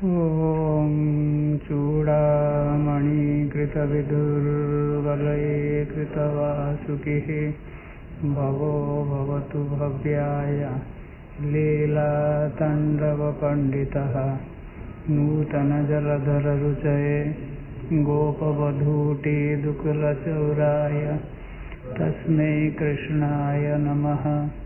ॐ चूडामणिकृतविदुर्वलये कृतवासुकिः भवो भवतु भव्याय लीलाताण्डवपण्डितः नूतनजलधररुचये गोपवधूटिदुकुलचौराय तस्मै कृष्णाय नमः।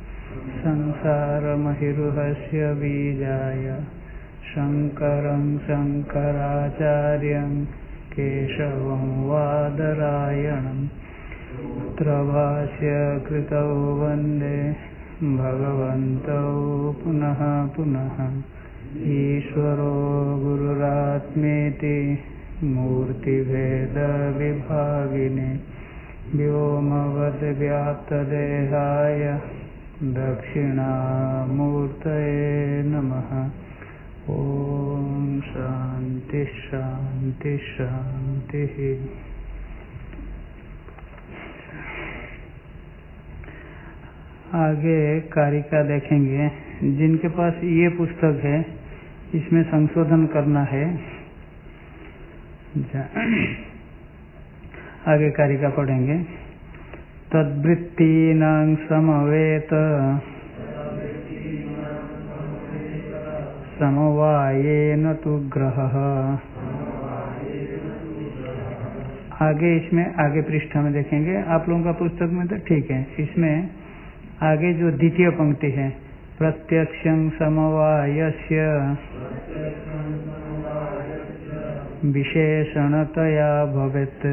संसारमहिरुहस्य बीजाय शङ्करं शङ्कराचार्यं केशवं वादरायणं प्रभास्य कृतौ वन्दे भगवन्तौ पुनः पुनः। ईश्वरो गुरुरात्मेति मूर्तिभेदविभागिने व्योमवद्व्याप्तदेहाय दक्षिणामूर्तये नमः। ओम शांति शांति शांति। आगे कारिका देखेंगे। जिनके पास ये पुस्तक है इसमें संशोधन करना है। आगे कारिका पढ़ेंगे। तद्वृत्तीनां समवेत समवायेन तु ग्रहः। आगे इसमें आगे पृष्ठ में देखेंगे। आप लोगों का पुस्तक में तो ठीक है। इसमें आगे जो द्वितीय पंक्ति है, प्रत्यक्षं समवायस्य विशेषणतया भवेत्।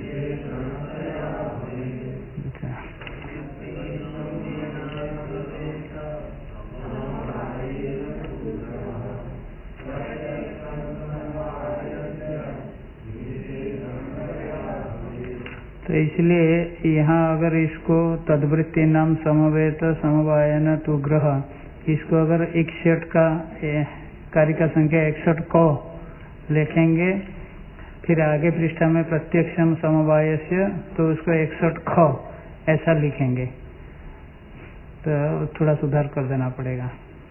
तो इसलिए यहाँ अगर इसको तद्वृत्ति नाम समवेत समवायन तु ग्रह, इसको अगर 61 का कारिका संख्या 61 को लिखेंगे, फिर आगे पृष्ठा में प्रत्यक्षम समवायस्य तो उसको 61 ख ऐसा लिखेंगे। तो थोड़ा सुधार कर देना पड़ेगा।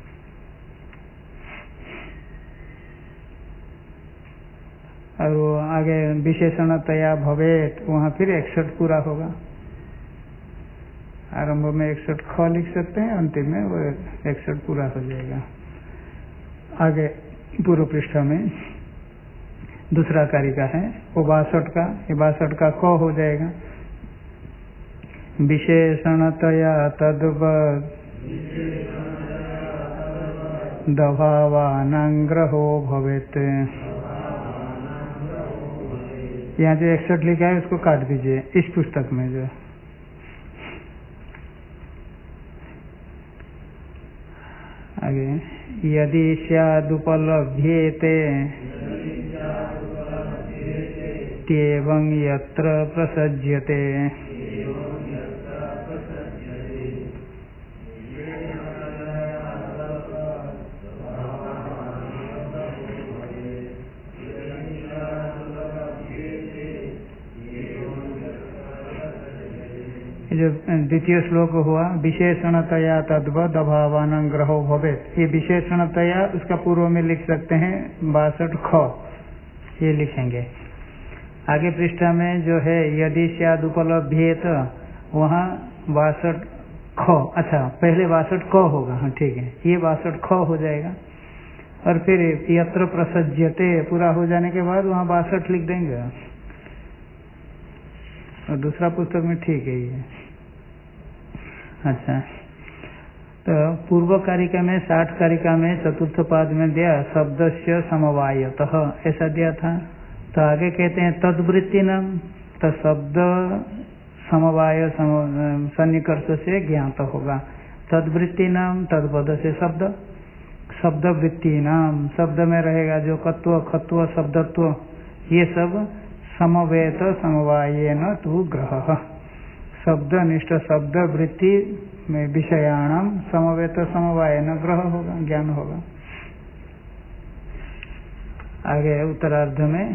और वो आगे विशेषणतया भवेत, वहाँ फिर 61 पूरा होगा। आरंभ में 61 ख लिख सकते हैं, अंतिम में वो 61 पूरा हो जाएगा। आगे पूर्व पृष्ठ में दूसरा कारिका है वो 62 का, ये 62 का क हो जाएगा। विशेषणतया तद्वद् दभावानां ग्रहो भवेत्। यहाँ जो 61 लिखा है उसको काट दीजिए इस पुस्तक में। जो आगे यदि स्यादुपलभ्येते त्येवं यत्र प्रसज्यते। जो द्वितीय श्लोक हुआ विशेषणतया तद्वद् अभावानां ग्रहो भवेत्, ये विशेषणतया उसका पूर्व में लिख सकते हैं 62 ख, ये लिखेंगे। आगे पृष्ठा में जो है यदि स्यादुपलभ्येत, वहाँ 62 ख, अच्छा पहले 62 क होगा। हाँ ठीक है, ये 62 ख हो जाएगा। और फिर यत्र प्रसज्यते पूरा हो जाने के बाद वहाँ 62 लिख देंगे। और दूसरा पुस्तक में ठीक है ये। अच्छा, तो पूर्व कारिका में 60 कारिका में चतुर्थ पाद में दिया शब्दस्य समवायतः ऐसा दिया था। तो आगे कहते हैं तद्वृत्ति नाम, तो शब्द समवाय सन्निकर्ष से ज्ञात होगा। तद्वृत्ति नाम तद्पद से शब्द, शब्दवृत्ति नाम शब्द में रहेगा जो कत्व खत्व शब्दत्व, ये सब समवेत समवायेन तु ग्रह। शब्दनिष्ठ शब्द वृत्ति में विषयाणाम समवेत समवायेन ग्रह होगा, ज्ञान होगा। आगे उत्तरार्ध में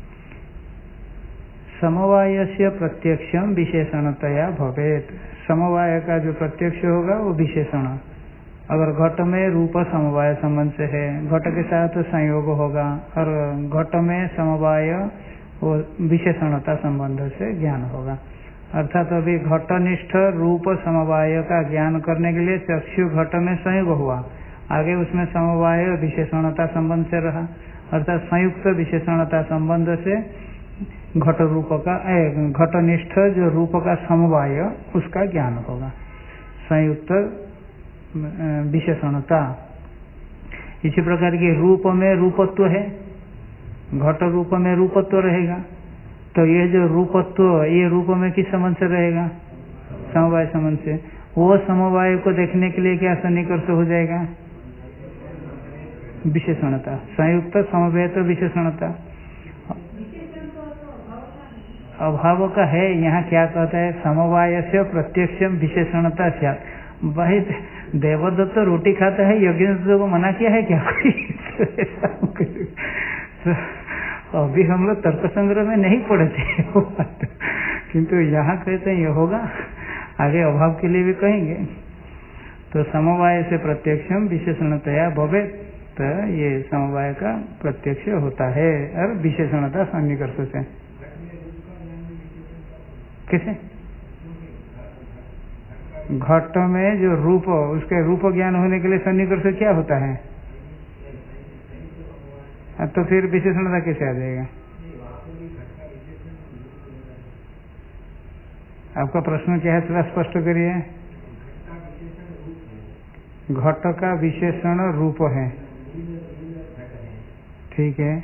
समवायस्य प्रत्यक्षम विशेषणतया भवेत्। समवाय का जो प्रत्यक्ष होगा वो विशेषण, अगर घट में रूप समवाय संबंध से है, घट के साथ संयोग होगा, और घट में समवाय वो विशेषणता संबंध से ज्ञान होगा। अर्थात अभी घटनिष्ठ रूप समवाय का ज्ञान करने के लिए चक्षु घट में संयोग हुआ, आगे उसमें समवाय विशेषणता संबंध से रहा, अर्थात संयुक्त विशेषणता संबंध से घट रूप का घटनिष्ठ जो रूप का समवाय उसका ज्ञान होगा, संयुक्त विशेषणता। इसी प्रकार के रूप में रूपत्व है, घट रूप में रूपत्व रहेगा, तो ये जो रूपत्व ये रूप में किस संबंध से रहेगा? समवाय संबंध से। वो समवाय को देखने के लिए क्या सन्निकर्ष हो जाएगा? विशेषणता, संयुक्त समवेत विशेषणता। अभाव का है, यहाँ क्या कहता है? समवाय से प्रत्यक्षम विशेषणता स्यात्। भाई देवदत्त रोटी खाता है, यज्ञदत्त को मना किया है क्या कोई? तो अभी हम लोग तर्क संग्रह में नहीं पढ़े थे किंतु यहाँ कहते हैं ये होगा, आगे अभाव के लिए भी कहेंगे। तो समवाय से प्रत्यक्षम विशेषणतया भवे, तो ये समवाय का प्रत्यक्ष होता है और विशेषणता सन्निकर्ष से। कैसे? घट में जो रूप, उसके रूप ज्ञान होने के लिए सन्निकर्ष क्या होता है? तो फिर विशेषणता कैसे आ जाएगा? आपका प्रश्न क्या है, थोड़ा स्पष्ट करिए। घट का विशेषण रूप है, ठीक है,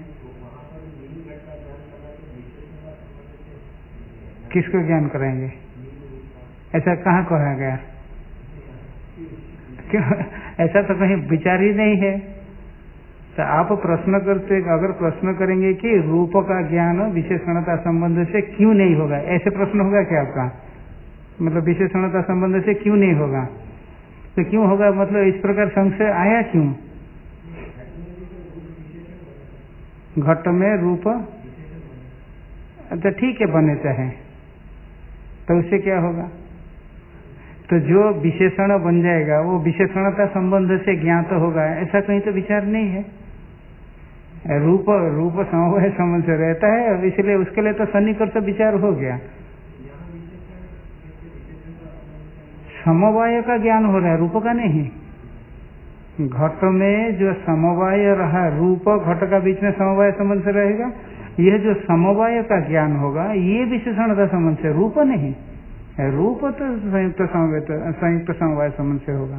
किसको ज्ञान कराएंगे? ऐसा कहाँ कहा गया? क्यों? ऐसा तो कहीं विचार ही नहीं है। तो आप प्रश्न करते, अगर प्रश्न करेंगे कि रूप का ज्ञान विशेषणता संबंध से क्यों नहीं होगा, ऐसे प्रश्न होगा क्या आपका? मतलब विशेषणता संबंध से क्यों नहीं होगा? तो क्यों होगा, मतलब इस प्रकार संशय आया क्यों? घट में रूप, अच्छा ठीक है, बने चाहे, तो उससे क्या होगा? तो जो विशेषण बन जाएगा वो विशेषणता संबंध से ज्ञात होगा, ऐसा कहीं तो विचार नहीं है। रूप समवाय संबंध से रहता है, इसलिए उसके लिए तो सन्निकर्ष विचार हो गया। समवाय का ज्ञान हो रहा है, रूप का नहीं। घट में जो समवाय रहा, रूप घट का बीच में समवाय संबंध से रहेगा, यह जो समवाय का ज्ञान होगा ये विशेषणता संबंध से, रूप नहीं। रूप तो संयुक्त समवाय संबंध से होगा।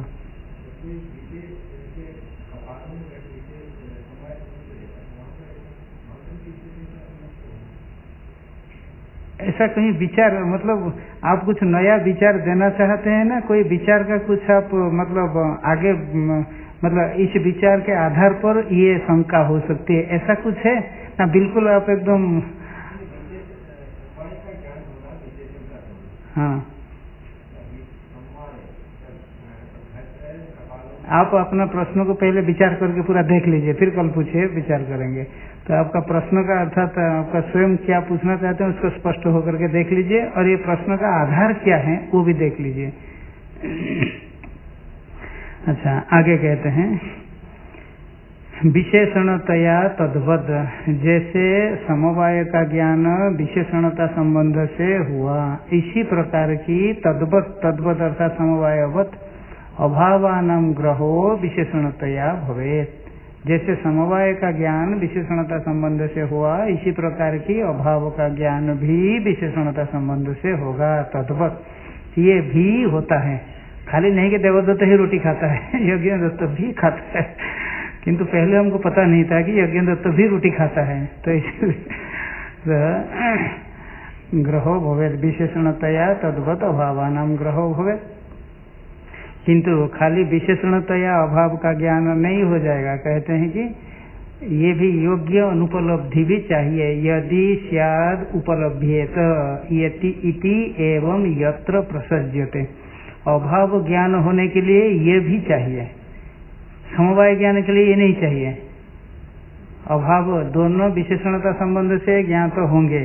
ऐसा कहीं विचार, मतलब आप कुछ नया विचार देना चाहते हैं ना, कोई विचार का कुछ आप मतलब आगे, मतलब इस विचार के आधार पर ये शंका हो सकती है, ऐसा कुछ है ना? बिल्कुल आप एकदम, हाँ, आप अपना प्रश्न को पहले विचार करके पूरा देख लीजिए, फिर कल पूछिए, विचार करेंगे। तो आपका प्रश्न का अर्थात आपका स्वयं क्या पूछना चाहते हैं उसको स्पष्ट होकर के देख लीजिए, और ये प्रश्न का आधार क्या है वो भी देख लीजिए। अच्छा, आगे कहते हैं विशेषणतया तद्वद, जैसे समवाय का ज्ञान विशेषणता संबंध से हुआ, इसी प्रकार की तद्वद अर्थात समवायवत अभावानां ग्रहो विशेषणतया भवेत्। जैसे समवाय का ज्ञान विशेषणता संबंध से हुआ, इसी प्रकार की अभाव का ज्ञान भी विशेषणता संबंध से होगा। तद्वत ये भी होता है, खाली नहीं कि देवदत्त ही रोटी खाता है, यज्ञदत्त भी खाता है, किंतु पहले हमको पता नहीं था कि यज्ञदत्त भी रोटी खाता है। तो इसलिए ग्रहो भवेत् विशेषणतया तद्वत अभावानां ग्रहो भवेत्। किंतु खाली विशेषणतया अभाव का ज्ञान नहीं हो जाएगा, कहते हैं कि ये भी योग्य अनुपलब्धि भी चाहिए। यदि स्याद उपलभ्येत इति एवं यत्र प्रसज्यते, अभाव ज्ञान होने के लिए ये भी चाहिए, समवाय ज्ञान के लिए ये नहीं चाहिए। अभाव दोनों विशेषणता संबंध से ज्ञात तो होंगे,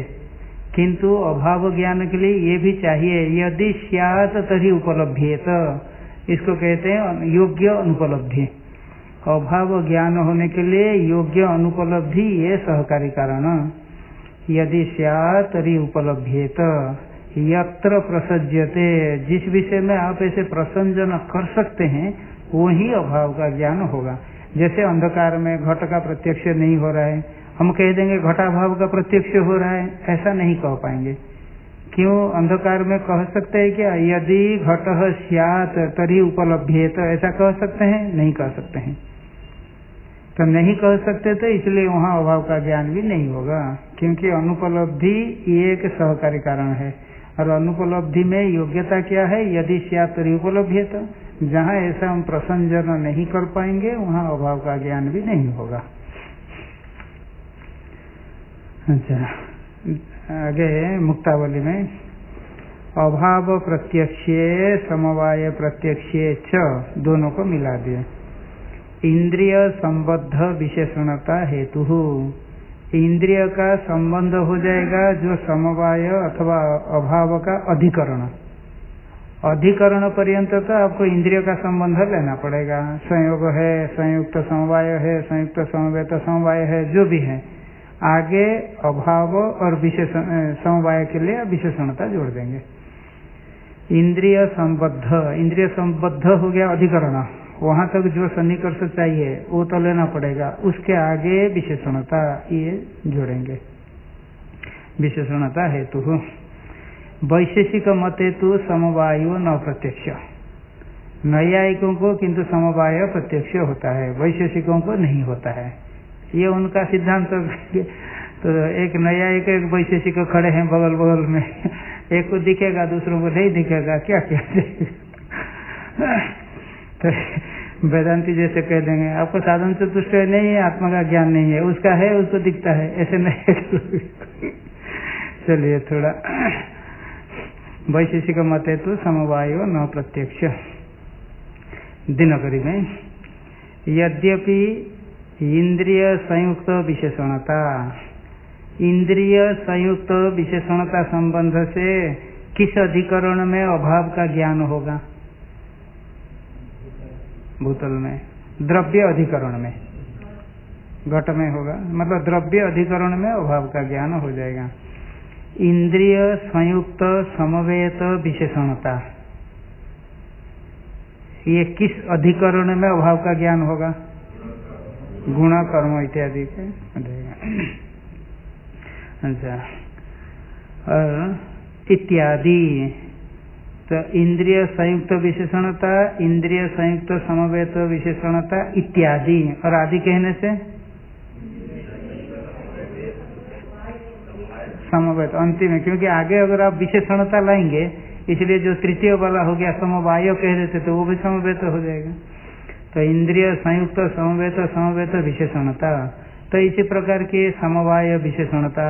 किंतु अभाव ज्ञान के लिए ये भी चाहिए। यदि स्यात् तर्हि उपलभ्येत, इसको कहते हैं योग्य अनुपलब्धि। अभाव ज्ञान होने के लिए योग्य अनुपलब्धि ये सहकारी कारण। यदि स्यात् तर्हि उपलभ्येत यत्र प्रसज्यते, जिस विषय में आप ऐसे प्रसंजन कर सकते हैं वही अभाव का ज्ञान होगा। जैसे अंधकार में घट का प्रत्यक्ष नहीं हो रहा है, हम कह देंगे घटाभाव का प्रत्यक्ष हो रहा है, ऐसा नहीं कह पाएंगे। क्यों? अंधकार में कह सकते हैं क्या यदि घटः स्यात् तर्हि उपलभ्येत, ऐसा कह सकते हैं? नहीं कह सकते हैं। तो नहीं कह सकते तो इसलिए वहाँ अभाव का ज्ञान भी नहीं होगा, क्योंकि अनुपलब्धि ये एक सहकारी कारण है। और अनुपलब्धि में योग्यता क्या है? यदि स्यात् तर्हि उपलभ्येत। जहाँ ऐसा हम प्रसंजन नहीं कर पाएंगे वहाँ अभाव का ज्ञान भी नहीं होगा। अच्छा, आगे मुक्तावली में अभाव प्रत्यक्षे समवाय प्रत्यक्षे च दोनों को मिला दिए। इंद्रिय संबद्ध विशेषणता हेतु, इंद्रिय का संबंध हो जाएगा जो समवाय अथवा अभाव का अधिकरण। अधिकरण पर्यंत तो आपको इंद्रिय का संबंध लेना पड़ेगा। संयोग है, संयुक्त समवाय है, संयुक्त समवेत समवाय है, जो भी है। आगे अभाव और विशेषण समवाय के लिए विशेषणता जोड़ देंगे। इंद्रिय संबद्ध हो गया अधिकरण, वहां तक जो सन्निकर्ष चाहिए वो तो लेना पड़ेगा। उसके आगे विशेषणता ये जोड़ेंगे। विशेषणता हेतु वैशेषिक मते तो समवायो न प्रत्यक्ष। नैयायिकों को किंतु समवाय प्रत्यक्ष होता है, वैशेषिकों को नहीं होता है। ये उनका सिद्धांत। तो एक नैयायिक एक वैशेषिक खड़े हैं बगल बगल में, एक को दिखेगा दूसरों को नहीं दिखेगा, क्या क्या तो वेदांती जैसे कह देंगे आपको साधन चतुष्ट नहीं है, आत्मा का ज्ञान नहीं है, उसका है उसको दिखता है, ऐसे नहीं। चलिए थोड़ा वैशेषिक मते तो समवायो न प्रत्यक्ष। दिनकरी में यद्यपि इंद्रिय संयुक्त विशेषणता, इंद्रिय संयुक्त विशेषणता संबंध से किस अधिकरण में अभाव का ज्ञान होगा? भूतल में, द्रव्य अधिकरण में, घट में होगा, मतलब द्रव्य अधिकरण में अभाव का ज्ञान हो जाएगा। इंद्रिय संयुक्त समवेत विशेषणता, ये किस अधिकरण में अभाव का ज्ञान होगा? गुण कर्म इत्यादि के देगा। अच्छा, और इत्यादि तो इंद्रिय संयुक्त विशेषणता, इंद्रिय संयुक्त समवेत विशेषणता इत्यादि, और आदि कहने से समवेत अंतिम है, क्योंकि आगे अगर आप विशेषणता लाएंगे इसलिए जो तृतीय वाला हो गया समवाय कह देते तो वो भी समवेत हो जाएगा। तो इंद्रिय संयुक्त समवेत विशेषणता, तो इसी प्रकार की समवाय विशेषणता,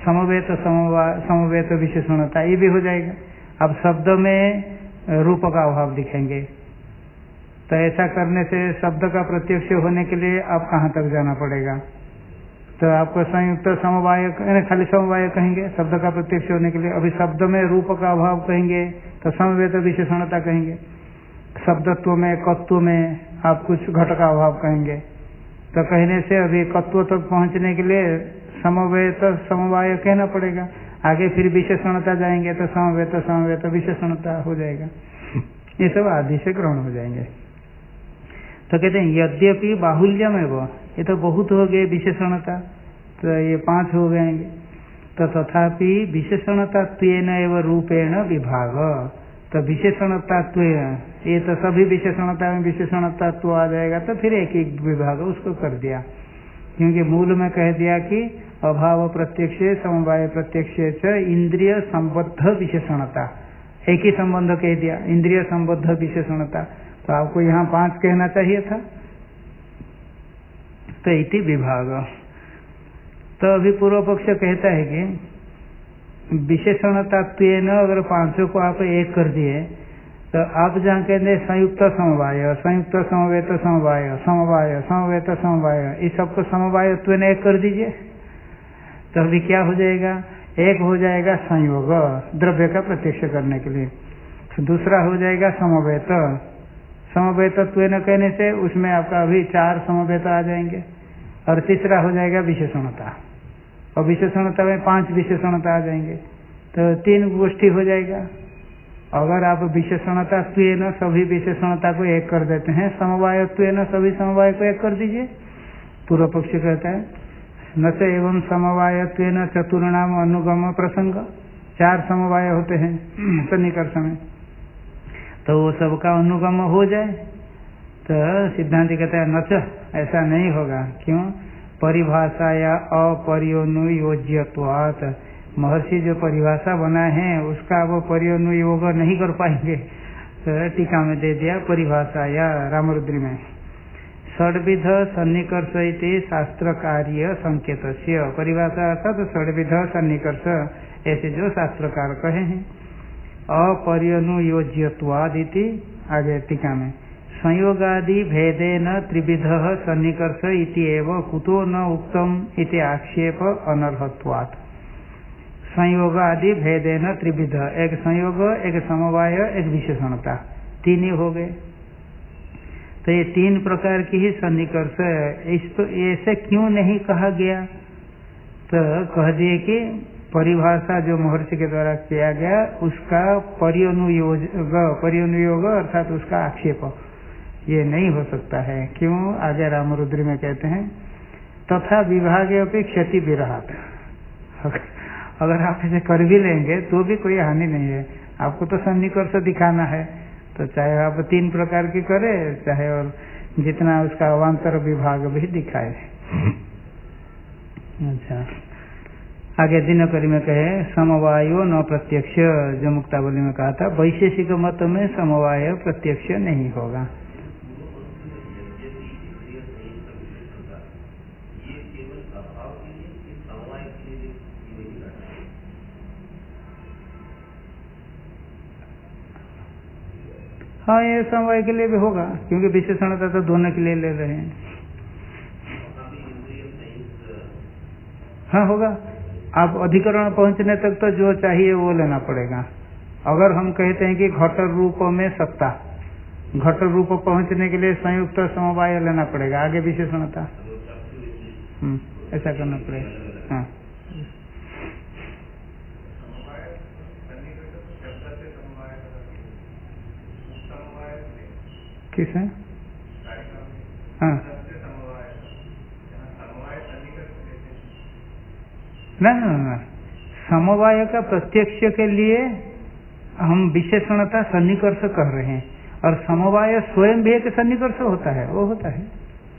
समवेत विशेषणता ये भी हो जाएगा। अब शब्द में रूप का अभाव दिखेंगे, तो ऐसा करने से शब्द का प्रत्यक्ष होने के लिए आप कहाँ तक जाना पड़ेगा? तो आपको संयुक्त समवाय खाली समवाय कहेंगे शब्द का प्रत्यक्ष होने के लिए। अभी शब्द में रूप का अभाव कहेंगे तो समवेत विशेषणता कहेंगे। शब्दत्व में कत्व में आप कुछ घट का अभाव कहेंगे, तो कहने से अभी कत्व तक पहुंचने के लिए समवेत समवाय कहना पड़ेगा। आगे फिर विशेषणता जाएंगे तो समवेत विशेषणता हो जाएगा। ये सब आदि से ग्रहण हो जाएंगे। तो कहते हैं यद्यपि बाहुल्यम एवं, ये तो बहुत हो गए विशेषणता, तो ये 5 हो गएंगे। तो तथापि विशेषणतात्वेन एवं रूपेण विभाग, तो विशेषणतात्व ये तो सभी विशेषणता में विशेषणतात्व आ जाएगा, तो फिर एक एक विभाग उसको कर दिया। क्योंकि मूल में कह दिया कि अभाव प्रत्यक्ष समवाय प्रत्यक्ष इंद्रिय संबद्ध विशेषणता, एक ही संबंध कह दिया इंद्रिय संबद्ध विशेषणता, तो आपको यहाँ 5 कहना चाहिए था। तो इति विभाग। तो अभी पूर्व पक्ष कहता है कि विशेषणतात्वेन अगर 5 को आप एक कर दिए तो आप जहाँ कहते संयुक्त समवाय, संयुक्त समवेत समवाय, समवाय समवेत समवाय, इस सबको समवायत्वेन एक कर दीजिए, तो अभी क्या हो जाएगा? एक हो जाएगा संयोग द्रव्य का प्रत्यक्ष करने के लिए, तो दूसरा हो जाएगा समवेत, समवेतत्व न कहने से उसमें आपका अभी 4 समवेत आ जाएंगे और तीसरा हो जाएगा विशेषणता, और विशेषणता में 5 विशेषणता आ जाएंगे, तो 3 गोष्ठी हो जाएगा। अगर आप विशेषणता त्वेन सभी विशेषणता को एक कर देते हैं, समवाय त्वेन सभी समवाय को एक कर दीजिए। पूर्व पक्ष कहता है न से एवं समवाय त्वेन चतुर्णाम अनुगम प्रसंग, 4 समवाय होते हैं सन्निकर्ष में, तो वो सबका अनुगम हो जाए। तो सिद्धांत कहता है न च, ऐसा नहीं होगा। क्यों? परिभाषा या अपरियोनुयोज्यत्वात्, महर्षि जो परिभाषा बनाए हैं उसका वो परियोनुयोग नहीं कर पाएंगे। तो टीका में दे दिया परिभाषा या रामरुद्री में षड्विध सन्निकर्ष इति शास्त्र कार्य संकेत, परिभाषा अर्थात षड्विध सन्निकर्ष ऐसे जो शास्त्रकार कहे हैं। अपरियोनुयोज्यत्वादिति आगे टीका में संयोगादि भेदेन त्रिविध सन्निकर्ष इति एव कुतो न उक्तम इति आक्षेप अनर्हत्वात्। संयोग आदि भेदेन त्रिविध, एक संयोग, एक समवाय, एक विशेषणता, 3 ही हो गए। तो ये 3 प्रकार की ही सन्निकर्ष है। इसको ऐसे क्यों नहीं कहा गया? तो कह दिए कि परिभाषा जो महर्षि के द्वारा किया गया उसका परियोनुयोग अर्थात उसका आक्षेप ये नहीं हो सकता है। क्यों? आगे रामरुद्री में कहते हैं तथा विभागे अपनी क्षति विरहात, अगर आप इसे कर भी लेंगे तो भी कोई हानि नहीं है। आपको तो सन्निकर्ष दिखाना है, तो चाहे आप 3 प्रकार की करे, चाहे और जितना उसका अवान्तर विभाग भी दिखाए। अच्छा, आगे दिनकरी में कहे समवायो न प्रत्यक्ष, जो मुक्तावली में कहा था वैशेषिक मत में समवाय प्रत्यक्ष नहीं होगा। हाँ, ये समवाय के लिए भी होगा क्योंकि विशेषणता तो दोनों के लिए ले रहे हैं। हाँ होगा। आप अधिकरण पहुंचने तक तो जो चाहिए वो लेना पड़ेगा। अगर हम कहते हैं कि घट रूप में सत्ता, घट रूप पहुंचने के लिए संयुक्त समवाय लेना पड़ेगा, आगे विशेषणता ऐसा करना पड़ेगा। हाँ, किस है? हाँ, ना, समवाय का प्रत्यक्ष के लिए हम विशेषणता सन्निकर्ष कर रहे हैं, और समवाय स्वयं भी एक सन्निकर्ष होता है, वो होता है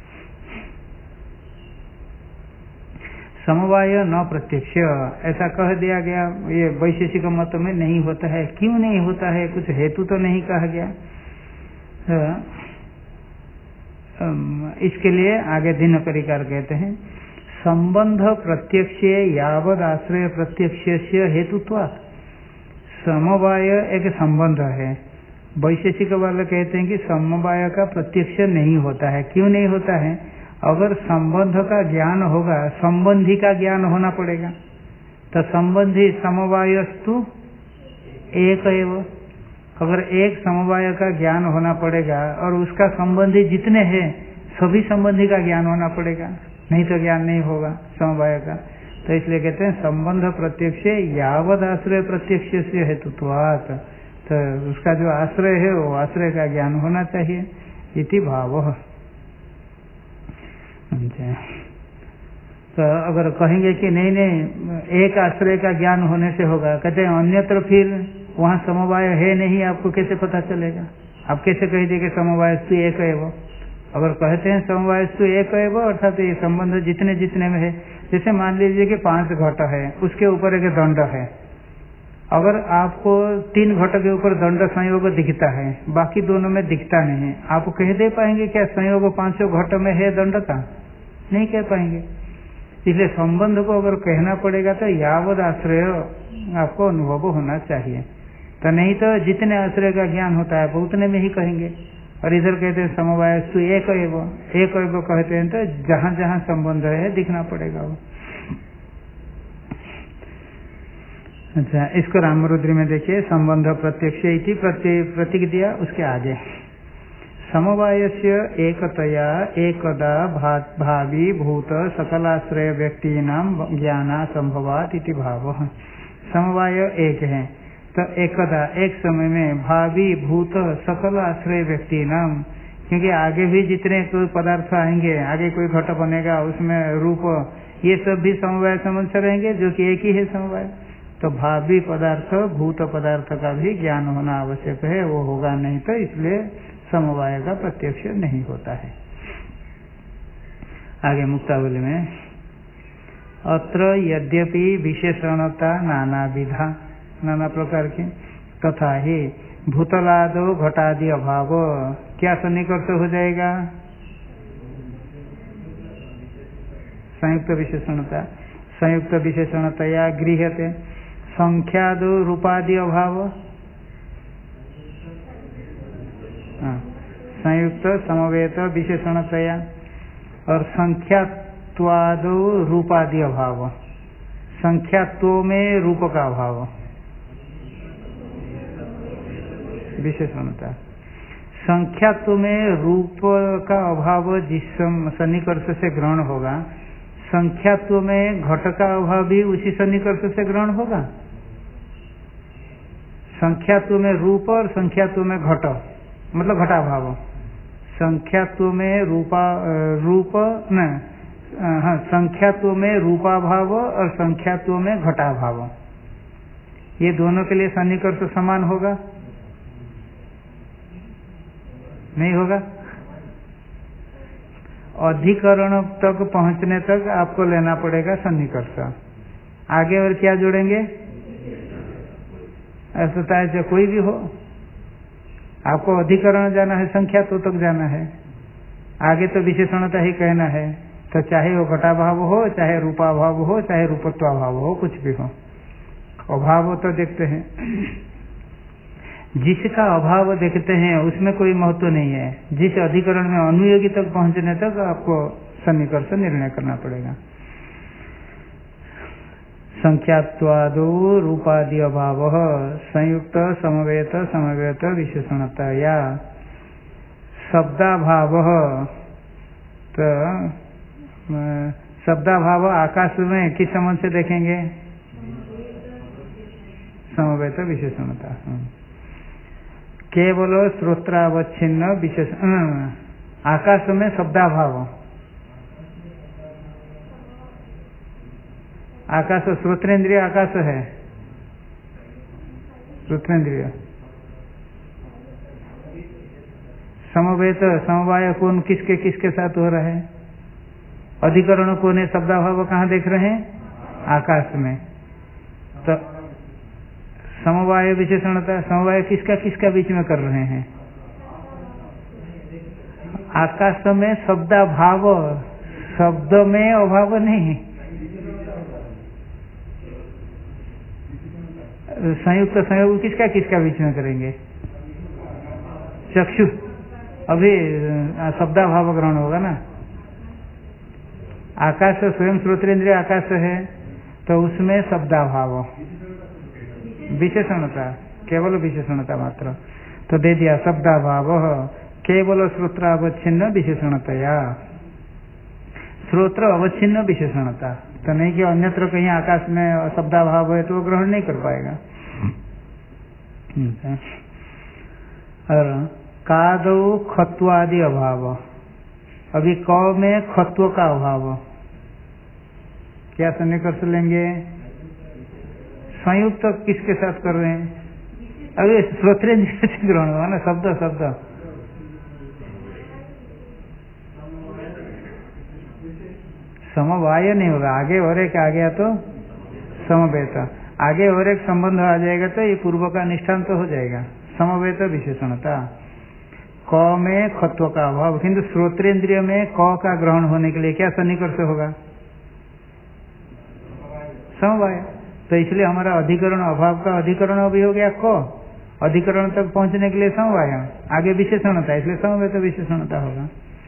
समवाय न प्रत्यक्ष, ऐसा कह दिया गया। ये वैशेषिक मत में नहीं होता है। क्यों नहीं होता है? कुछ हेतु तो नहीं कहा गया। इसके लिए आगे दिनकरिकार कहते हैं संबंध प्रत्यक्ष यावद आश्रय प्रत्यक्ष हेतुत्वात्, समवाय एक संबंध है। वैशेषिक वाले कहते हैं कि समवाय का प्रत्यक्ष नहीं होता है। क्यों नहीं होता है? अगर संबंध का ज्ञान होगा, संबंधी का ज्ञान होना पड़ेगा, तो संबंधी समवायस्तु एक एव, अगर एक समवाय का ज्ञान होना पड़ेगा और उसका संबंधी जितने हैं सभी संबंधी का ज्ञान होना पड़ेगा, नहीं तो ज्ञान नहीं होगा समवाय का। तो इसलिए कहते हैं संबंध प्रत्यक्ष यावद आश्रय प्रत्यक्ष से हेतुत्वात्, तो उसका जो आश्रय है वो आश्रय का ज्ञान होना चाहिए, इति भाव। तो अगर कहेंगे कि नहीं एक आश्रय का ज्ञान होने से होगा, कहते हैं अन्यत्र फिर वहाँ समवाय है नहीं, आपको कैसे पता चलेगा? आप कैसे कह देंगे समवायस्तु एक है वो? अगर कहते हैं समवायस्तु एक है वो अर्थात ये संबंध जितने जितने में है, जैसे मान लीजिए कि 5 घट है, उसके ऊपर एक दंड है। अगर आपको 3 घट के ऊपर दंड संयोग दिखता है, बाकी दोनों में दिखता नहीं है, आप कह दे पाएंगे क्या संयोग 5 घट में है दंड का? नहीं कह पाएंगे। इसलिए संबंध को अगर कहना पड़ेगा तो यावद आश्रय आपको अनुभव होना चाहिए, तो नहीं तो जितने आश्रय का ज्ञान होता है वो उतने में ही कहेंगे। और इधर कहते हैं समवायस्तु एक एव कहते हैं तो जहां जहां संबंध है दिखना पड़ेगा वो। अच्छा, इसको रामरुद्री में देखिए संबंध प्रत्यक्ष इति प्रतीक दिया, उसके आगे समवायस्य एकतया एकदा भावी भूत सकलाश्रय व्यक्तीनां ज्ञानासंभवात् इति भावः। समवाय एक है तो एकदा एक समय में भावी भूत सकल आश्रय व्यक्ति नाम, क्योंकि आगे भी जितने कोई पदार्थ आएंगे, आगे कोई घट बनेगा उसमें रूप, ये सब भी समवाय संबंध से रहेंगे जो कि एक ही है समवाय। तो भावी पदार्थ भूत पदार्थ का भी ज्ञान होना आवश्यक है, वो होगा नहीं तो इसलिए समवाय का प्रत्यक्ष नहीं होता है। आगे मुक्तावली में अत्र यद्यपि विशेषणता नाना विधा, नाना प्रकार की, तथा ही भूतलादो घटादि अभाव, क्या सन्निकर्ष हो जाएगा? संयुक्त विशेषणता, संयुक्त विशेषणतया गृह्यते। संख्यादो रूपादि अभाव, संयुक्त समवेत विशेषणतया, और संख्यात्वादो रूपादि अभाव, संख्यात्व में रूप का अभाव, विशेषणता। संख्यात्व में रूप का अभाव जिस सन्निकर्ष से ग्रहण होगा, संख्यात्व में घट का अभाव भी उसी सन्निकर्ष से ग्रहण होगा। संख्यात्व में रूप और संख्यात्व में घट, मतलब घटाभाव। संख्यात्व में रूप न, हाँ, संख्यात्व में रूपाभाव और संख्यात्व में घटाभाव, ये दोनों के लिए सन्निकर्ष समान होगा? नहीं होगा। अधिकरण तक पहुंचने तक आपको लेना पड़ेगा सन्निकर्ष। आगे और क्या जोड़ेंगे? ऐसा है जो कोई भी हो, आपको अधिकरण जाना है, संख्या तो तक जाना है, आगे तो विशेषणता ही कहना है। तो चाहे वो घटाभाव हो, चाहे रूपाभाव हो, चाहे रूपत्वाभाव हो, कुछ भी हो, अभाव तो देखते हैं। जिसका अभाव देखते हैं उसमें कोई महत्व नहीं है। जिस अधिकरण में अनुयोगी तक पहुंचने तक आपको सन्निकर्ष निर्णय करना पड़ेगा। संख्यात्वादो रूपादि अभाव संयुक्त समवेत समवेत विशेषणता या शब्दाभाव, तो शब्दाभाव आकाश में किस संबंध से देखेंगे? समवेत विशेषणता। केवल श्रोत्रावच्छिन्न विशेष, आकाश में शब्दाभाव, आकाश श्रोत्रेंद्रिय आकाश है, श्रोत्रेंद्रिय। समवेत समवाय कौन किसके किसके साथ हो रहा है? अधिकरण कौन है? शब्दाभाव कहाँ देख रहे हैं? आकाश में। तो समवाय विशेषणता, समवाय किसका किसका बीच में कर रहे हैं? आकाश में शब्दाभाव, शब्द में अभाव नहीं। संयुक्त संयोग किसका किसका बीच में करेंगे? चक्षु, अभी शब्दाभाव ग्रहण होगा ना। आकाश स्वयं श्रोत्रेंद्रिय आकाश है तो उसमें शब्दाभाव, विशेषणता, केवल विशेषणता मात्र। तो दे दिया शब्दाभाव केवल श्रोत्रावच्छिन्न विशेषणतया, श्रोत्र अवच्छिन्न विशेषणता। तो नहीं कि अन्यत्र कहीं आकाश में शब्दाभाव है तो वो ग्रहण नहीं कर पाएगा। और कादो खत्वादि अभाव, अभी क में खत्व का अभाव, क्या सन्निकर्ष लेंगे? संयुक्त किसके साथ कर रहे हैं? अभी श्रोत्रेंद्रिय से ग्रहण हुआ ना, शब्द शब्द। समवाय नहीं होगा, आगे और एक आ गया तो समवेत, आगे और एक संबंध आ जाएगा तो ये पूर्व का निष्ठांत तो हो जाएगा। समवेत विशेषणता, क में खत्व का अभाव, किंतु श्रोत्रेंद्रिय में क का ग्रहण होने के लिए क्या सन्निकर्ष होगा? समवाय। तो इसलिए हमारा अधिकरण अभाव का अधिकरण अभी हो गया क, अधिकरण तक पहुंचने के लिए समवाय, आगे विशेषणता, इसलिए समवेत विशेषणता होगा।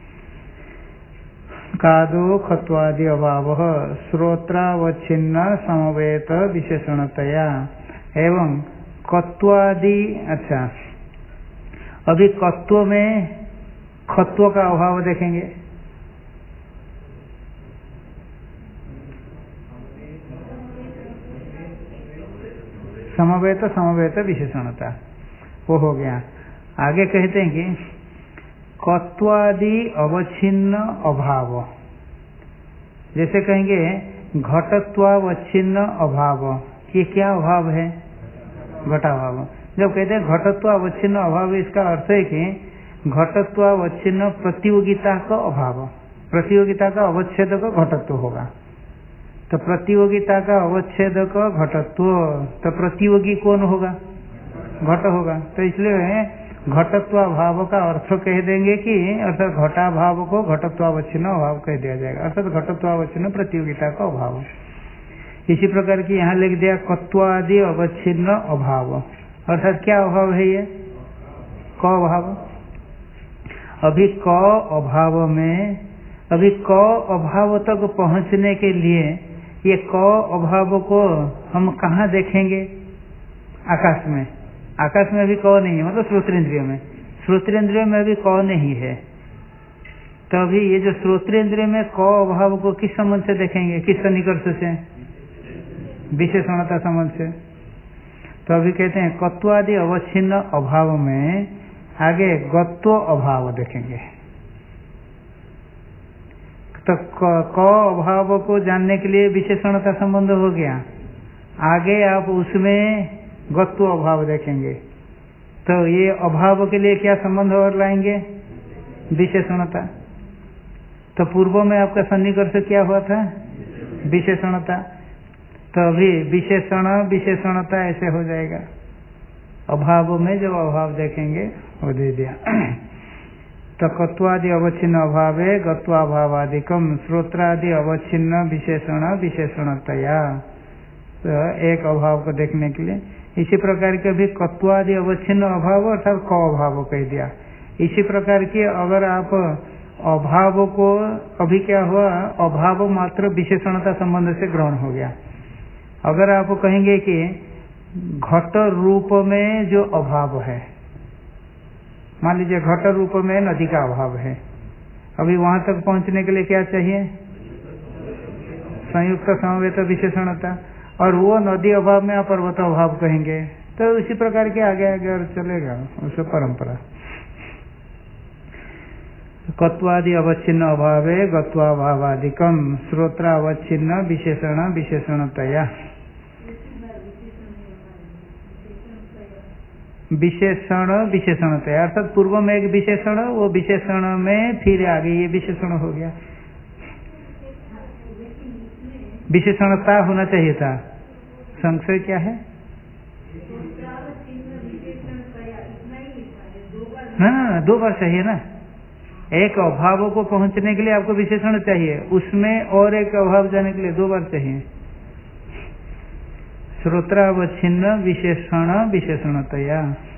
कादो खत्वादि अभाव श्रोत्रावच्छिन्न समवेत विशेषणतया एवं कत्वादि। अच्छा, अभी कत्व में खत्व का अभाव देखेंगे। समवेत समवेत विशेषणता वो हो गया। आगे कहते हैं कि कत्वादि अवच्छिन्न अभाव, जैसे कहेंगे घटत्वावच्छिन्न अभाव, ये क्या अभाव है? घटाभाव। जब कहते हैं घटत्वावच्छिन्न अभाव, इसका अर्थ है कि घटत्वावच्छिन्न प्रतियोगिता का अभाव, प्रतियोगिता का अवच्छेद का घटत्व होगा। तो प्रतियोगिता का अवच्छेद का घटत्व, तो प्रतियोगी कौन होगा? घट होगा। तो इसलिए घटत्वाभाव का अर्थ कह देंगे कि अर्थात घटाभाव को घटत्वावच्छिन्न अभाव कह दिया जाएगा, अर्थात घटत्वावच्छिन्न प्रतियोगिता का अभाव। इसी प्रकार की यहाँ लिख दिया कत्वादि अवच्छिन्न अभाव, अर्थात क्या अभाव है ये? क अभाव। अभी क अभाव में, अभी क अभाव तक पहुँचने के लिए ये क अभाव को हम कहाँ देखेंगे? आकाश में। आकाश में अभी क नहीं है, मतलब श्रोत्रेंद्रिय में। श्रोत्रेंद्रिय में अभी क नहीं है, तो अभी ये जो श्रोत्रेंद्रिय में क अभाव को किस संबंध से देखेंगे? किस सन्निकर्ष से? विशेषणता संबंध से। तो अभी कहते हैं कत्वादि अवच्छिन्न अभाव में आगे गत्व अभाव देखेंगे। तो क अभाव को जानने के लिए विशेषणता संबंध हो गया, आगे आप उसमें गत्व अभाव देखेंगे। तो ये अभाव के लिए क्या संबंध और लाएंगे? विशेषणता। तो पूर्व में आपका सन्निकर्ष क्या हुआ था? विशेषणता। तो अभी विशेषण विशेषणता ऐसे हो जाएगा। अभाव में जब अभाव देखेंगे वो दे दिया। तो कत्वादि अवच्छिन्न अभावे गत्वाभावादिकम श्रोत्रादि अवच्छिन्न विशेषण विशेषणतया, तो एक अभाव को देखने के लिए। इसी प्रकार के भी कत्वादि अवच्छिन्न अभाव अर्थात क अभाव कह दिया। इसी प्रकार की अगर आप अभाव को, अभी क्या हुआ? अभाव मात्र विशेषणता संबंध से ग्रहण हो गया। अगर आप कहेंगे कि घट रूप में जो अभाव है, मान लीजिए घट रूप में नदी का अभाव है, अभी वहां तक पहुंचने के लिए क्या चाहिए? संयुक्त समवेत विशेषणता। और वो नदी अभाव में आप पर्वत अभाव कहेंगे, तो इसी प्रकार के आगे आगे और चलेगा उसे परंपरा। कत्वादि अवच्छिन्न अभावे गत्वाभावादिकम श्रोत्रावच्छिन्न विशेषण विशेषणतया। विशेषण विशेषणतया अर्थात पूर्व में एक विशेषण, वो विशेषण में फिर आगे ये विशेषण हो गया। विशेषणता होना चाहिए था, संशय क्या है? ना, दो बार चाहिए ना। एक अभाव को पहुंचने के लिए आपको विशेषण चाहिए, उसमें और एक अभाव जाने के लिए दो बार चाहिए। श्रोत्रावच्छिन्न विशेषण विशेषणतया।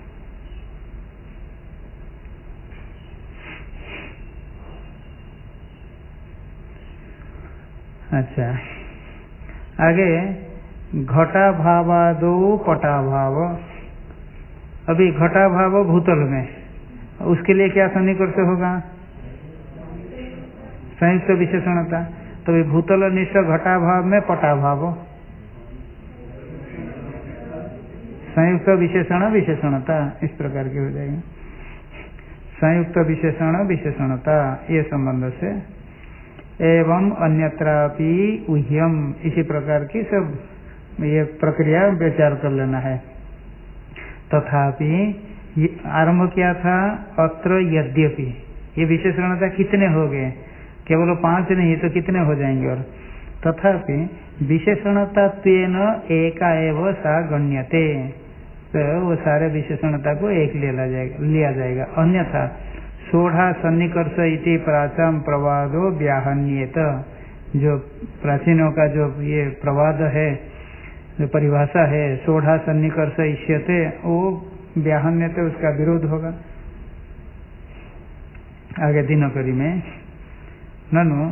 अच्छा, आगे घटाभावादो पटाभाव। अभी घटाभाव भूतल में, उसके लिए क्या सन्निकर्ष होगा? संयुक्त विशेषणता। तो भूतल निष्ठ घटाभाव में पटाभाव, संयुक्त विशेषण विशेषणता, इस प्रकार की हो जाएगी। संयुक्त विशेषण विशेषणता ये संबंध से। एवं अन्यत्रापि उह्यम, इसी प्रकार की सब ये प्रक्रिया विचार कर लेना है। तथापि आरंभ किया था अत्र यद्यपि, ये विशेषणता कितने हो गए? केवल 5 नहीं तो कितने हो जाएंगे? और तथापि विशेषणतात्वेन एका एव सा गण्यते, तो वो सारे विशेषणता को एक लिया जाएगा। अन्यथा सोढ़ा सन्निकर्ष इति प्राचम प्रवादो व्याहन्येत, जो प्राचीनों का जो ये प्रवाद है, जो परिभाषा है सोढ़ा सन्निकर्ष इष्यते, वो व्याहन्यते, उसका विरोध होगा। आगे दिनकरी में ननु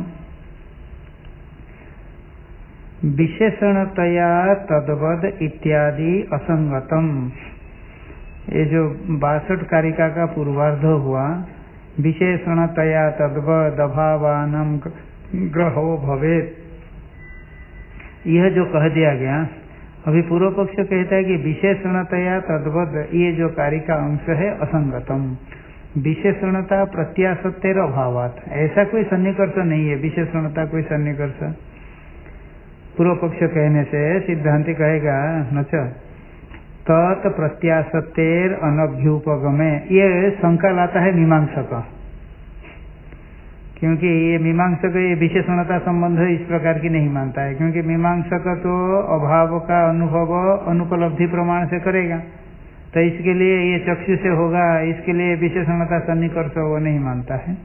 विशेषणतया तद्वद इत्यादि असंगतम, ये जो 62 कारिका का पूर्वार्ध हुआ, विशेषणतया तद्वदभावानां ग्रहो भवेत्। यह जो कह दिया गया, अभी पूर्व पक्ष कहता है कि विशेषणतया तद्वद, ये जो कार्य का अंश है असंगतम, विशेषणता प्रत्याशतेर अभावात, ऐसा कोई सन्निकर्ष नहीं है, विशेषणता कोई सन्निकर्ष। पूर्व पक्ष कहने से सिद्धांति कहेगा नच तत् प्रत्याशतेर अनभ्युपगमे, ये शंका लाता है मीमांसक, क्योंकि ये मीमांसक ये विशेषणता संबंध इस प्रकार की नहीं मानता है, क्योंकि मीमांसक तो अभाव का अनुभव अनुपलब्धि प्रमाण से करेगा, तो इसके लिए ये चक्षु से होगा, इसके लिए विशेषणता सन्निकर्ष वो नहीं मानता है।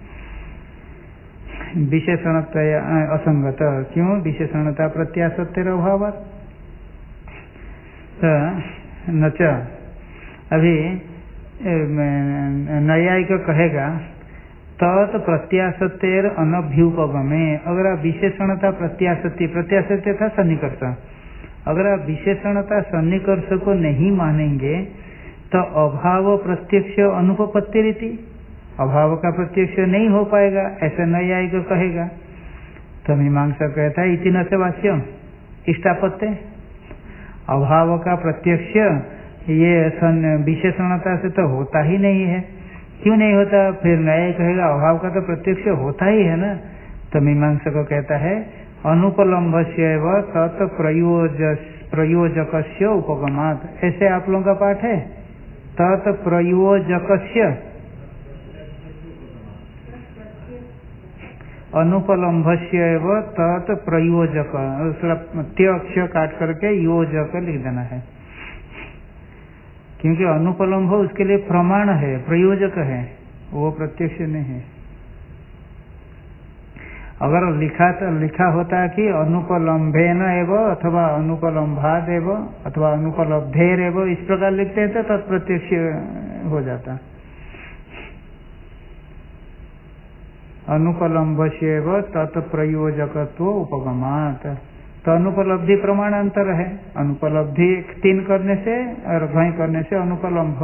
विशेषणता असंगत, क्यों? विशेषणता प्रत्याशतेर अभावात्। नच, अभी न्यायिक कहेगा तत् प्रत्याशतेर अनभ्युपगमे, अगर आप विशेषणता प्रत्याशति था सन्निकर्ष, अगर आप विशेषणता सन्निकर्ष को नहीं मानेंगे तो अभाव प्रत्यक्ष अनुपपत्ति रीति, अभाव का प्रत्यक्ष नहीं हो पाएगा, ऐसा न्यायिक कहेगा। तो मीमांसा कहता है इति न से वाच्यम इष्टापत्ते, अभाव का प्रत्यक्ष ये विशेषणता से तो होता ही नहीं है। क्यों नहीं होता? फिर न्याय कहेगा अभाव का तो प्रत्यक्ष होता ही है ना। तो मीमांसा को कहता है अनुपलम्भस्यैव तत् प्रयोजकस्य उपगमात्, ऐसे आप लोगों का पाठ है, तत् प्रयोजकस्य, अनुपलम्भस्यैव तत् प्रयोजक, त्य अक्षर काट करके योजक लिख देना है, क्योंकि अनुपलम्भ उसके लिए प्रमाण है, प्रयोजक है, वो प्रत्यक्ष नहीं है। अगर लिखा होता कि अनुपलम्भेन एव अथवा अनुपलम्भाद एव अथवा अनुपलब्धेर एव, इस प्रकार लिखते हैं तो तत्प्रत्यक्ष हो जाता। अनुपलम्भस्यैव तत्प्रयोजकत्व उपगमात्, तो अनुपलब्धि प्रमाणांतर है, अनुपलब्धि 3 करने से और घय करने से अनुपलम्भ,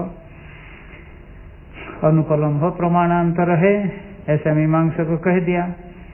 अनुपलम्भ प्रमाणांतर है, ऐसा मीमांसा को कह दिया।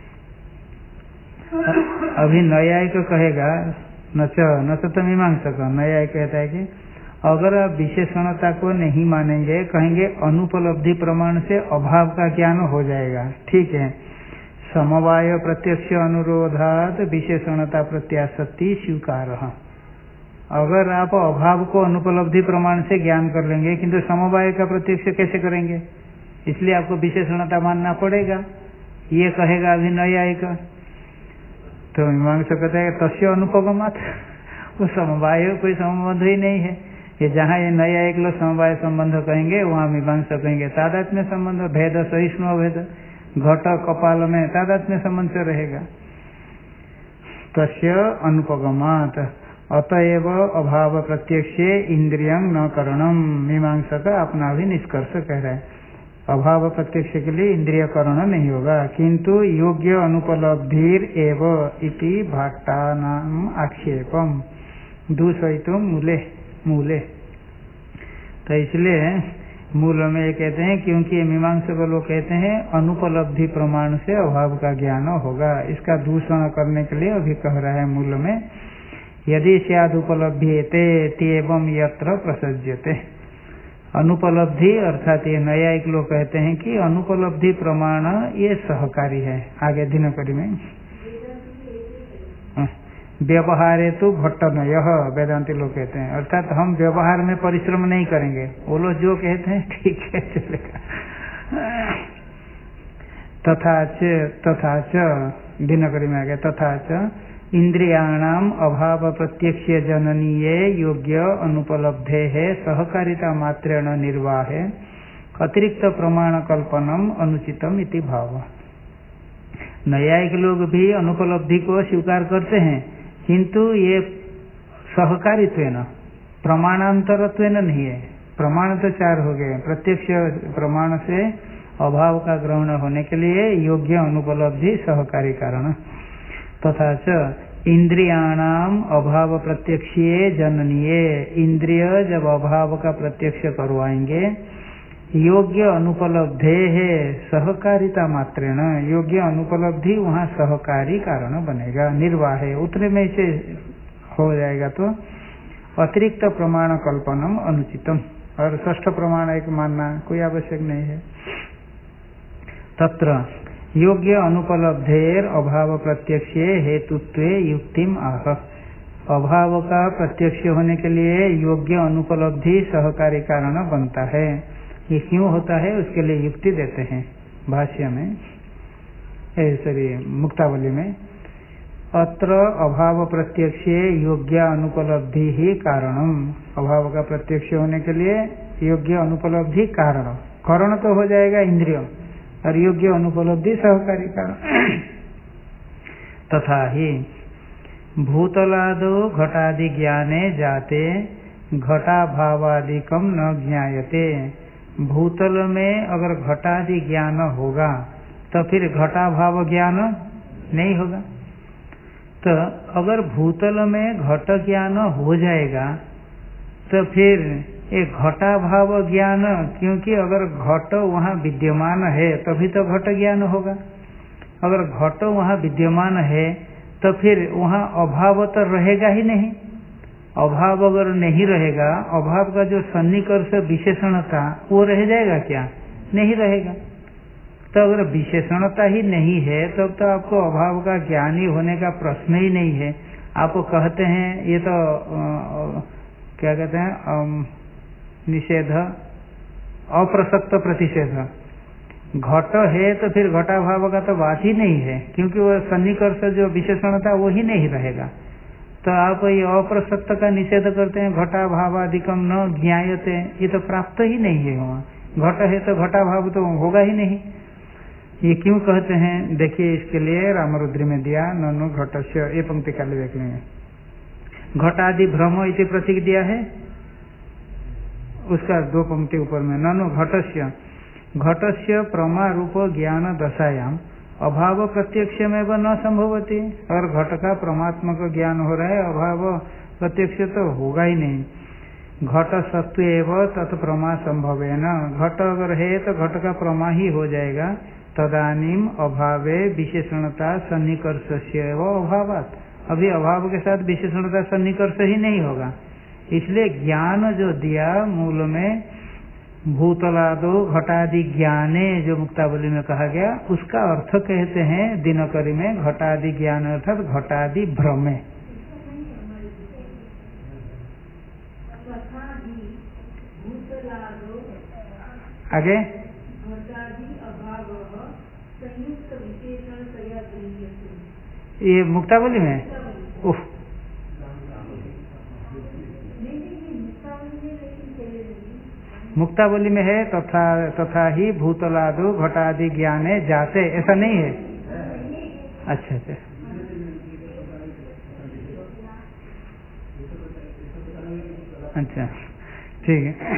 अभी न्यायिक कहेगा न तो मीमांसा का, न्यायिक कहता है कि अगर आप विशेषणता को नहीं मानेंगे, कहेंगे अनुपलब्धि प्रमाण से अभाव का ज्ञान हो जाएगा, ठीक है, समवाय प्रत्यक्ष अनुरोधात विशेषणता प्रत्याशति स्वीकार। अगर आप अभाव को अनुपलब्धि प्रमाण से ज्ञान कर लेंगे, किंतु समवाय का प्रत्यक्ष कैसे करेंगे, इसलिए आपको विशेषणता मानना पड़ेगा, ये कहेगा अभी न्यायिक। तो मीमांसा कहता है तस्य अनुपगमात्, वो समवाय कोई संबंध ही नहीं है। ये जहाँ ये न्यायिक लोग समवाय संबंध कहेंगे, वहाँ मीमांसा कहेंगे तादात्म्य संबंध, भेद सहिष्णु भेद, घट कपाल में तादात्म्य संबंध से रहेगा। तस्य अनुपगमात् अतएव अभाव प्रत्यक्षे इंद्रियं न करणम, मीमांसा का अपना भी निष्कर्ष कह रहा है, अभाव प्रत्यक्ष के लिए इंद्रिय करण नहीं होगा, किंतु योग्य अनुपलब्धिर एव इति भाट्टानाम आक्षेपम दूषयितुम मूले। तो इसलिए मूल में ये कहते हैं, क्योंकि मीमांसक लोग कहते हैं अनुपलब्धि प्रमाण से अभाव का ज्ञान होगा, इसका दूषण करने के लिए अभी कह रहा है मूल में, यदि स्याद उपलब्ध्येते त्येवं यत्र प्रसज्यते। अनुपलब्धि अर्थात ये न्यायिक लोग कहते हैं कि अनुपलब्धि प्रमाण ये सहकारी है, आगे दिनकरी में व्यवहारे तो भट्टनय वेदांति लोग कहते हैं, अर्थात हम व्यवहार में परिश्रम नहीं करेंगे, वो लोग जो कहते हैं ठीक है चलेगा। तथा च दिनकरी में आ गया, तथा च इंद्रियाणाम अभाव प्रत्यक्ष जननीये योग्य अनुपलब्धे है सहकारिता मात्रेण निर्वाहे अतिरिक्त प्रमाण कल्पनम अनुचितम इति भाव। न्यायिक लोग भी अनुपलब्धि को स्वीकार करते हैं, किंतु ये सहकारित्वेन प्रमाणांतरत्वेन नहीं है। प्रमाण तो 4 हो गए, प्रत्यक्ष प्रमाण से अभाव का ग्रहण होने के लिए योग्य अनुपलब्धि सहकारी कारण। तथा च इंद्रियाणाम अभाव प्रत्यक्षीय जननीय, इंद्रिय जब अभाव का प्रत्यक्ष करवाएंगे योग्य अनुपलब्धे है सहकारिता मात्रेण, योग्य अनुपलब्धि वहाँ सहकारी कारण बनेगा, निर्वाह है उतने में से हो जाएगा तो अतिरिक्त प्रमाण कल्पनम अनुचितम, और षष्ठ प्रमाण एक मानना कोई आवश्यक नहीं है। तत्र योग्य अनुपलब्धेर अभाव प्रत्यक्ष हेतुत्वे युक्तिम आह, अभाव का प्रत्यक्ष होने के लिए योग्य अनुपलब्धि सहकारी कारण बनता है। ये क्यों होता है उसके लिए युक्ति देते हैं भाष्य में, सॉरी मुक्तावली में। अत्र अभाव प्रत्यक्ष योग्य अनुपलब्धि ही कारणम, अभाव का प्रत्यक्ष होने के लिए योग्य अनुपलब्धि कारण, कारण तो हो जाएगा इंद्रिय, और योग्य अनुपलब्धि सहकारी कारण। तथा ही भूतलादो घटादि ज्ञाने जाते घटाभावादिकम न ज्ञायते, भूतल में अगर घटादि ज्ञान होगा तो फिर घटाभाव ज्ञान नहीं होगा। तो अगर भूतल में घट ज्ञान हो जाएगा तो फिर एक घटाभाव ज्ञान, क्योंकि अगर घट वहाँ विद्यमान है तभी तो घट ज्ञान होगा, अगर घट वहाँ विद्यमान है तो फिर वहाँ अभाव तो रहेगा ही नहीं। अभाव अगर नहीं रहेगा, अभाव का जो सन्निकर्ष विशेषणता वो रह जाएगा क्या? नहीं रहेगा। तो अगर विशेषणता ही नहीं है तब तो आपको अभाव का ज्ञानी होने का प्रश्न ही नहीं है। आप कहते हैं ये तो क्या कहते हैं निषेध अप्रसक्त प्रतिषेध, घट है तो फिर घटाभाव का तो बात ही नहीं है, क्योंकि वो सन्निकर्ष जो विशेषणता वो ही नहीं रहेगा। तो आप ये अप्रसक्त का निषेध करते हैं, घटाभावादिकम न ज्ञायते, ये तो प्राप्त ही नहीं है। वहाँ घट है तो घटाभाव तो होगा ही नहीं। ये क्यों कहते हैं देखिए, इसके लिए रामरुद्री में दिया ननु घटस्य, ये पंक्ति काले देख लेंगे। घटादि भ्रम इति प्रतीक दिया है, उसका दो पंक्ति ऊपर में ननु घटस्य, घटस्य प्रमा रूप ज्ञान दशायाम अभाव प्रत्यक्ष में वह न संभवती, अगर घट का परमात्मक ज्ञान हो रहा है अभाव प्रत्यक्ष तो होगा ही नहीं। घट सत्व एवं तत्प्रमा संभव है न, घट अगर है तो घट का प्रमा ही हो जाएगा। तदानीम अभावे विशेषणता सन्निकर्षस्य एवं अभावात, अभी अभाव के साथ विशेषणता सन्निकर्ष ही नहीं होगा। इसलिए ज्ञान जो दिया मूल में भूतलादो घटादि ज्ञाने, जो मुक्तावली में कहा गया, उसका अर्थ कहते हैं दिनकरी में घटादि ज्ञान अर्थात घटादि भ्रमे। आगे ये मुक्तावली में उफ मुक्तावली में है तथा ही भूतलादो घटादि ज्ञाने जाते, ऐसा नहीं है। अच्छा अच्छा अच्छा ठीक है,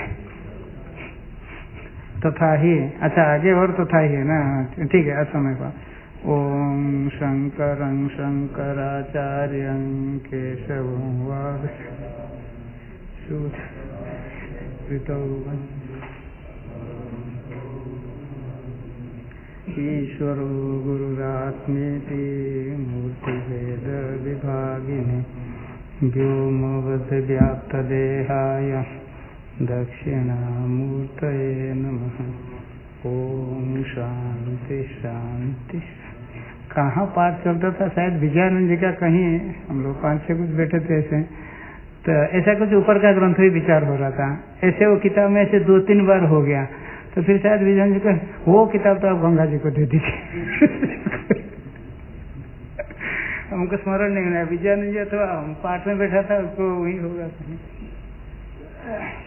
तथा ही, अच्छा आगे और तथा ही है ना, ठीक है असमय का। ओम शंकरं शंकराचार्यं केशवं वाद ईश्वरो गुरुरात्मेति मूर्तिभेद विभागिने व्योमवद् व्याप्तदेहाय दक्षिणामूर्तये नमः। ओम शांति शांति। कहाँ पाठ चलता था, शायद विजयानंद जी का कहीं, हम लोग 5-6 कुछ बैठे थे ऐसे, तो ऐसा कुछ ऊपर का ग्रंथ भी विचार हो रहा था। ऐसे वो किताब में ऐसे 2-3 बार हो गया, तो फिर शायद विजयानंद जी को वो किताब तो आप गंगा जी को दे दीजिए। हमको स्मरण नहीं होना, विजयानंद जी तो हम पाठ में बैठा था, उसको वही होगा।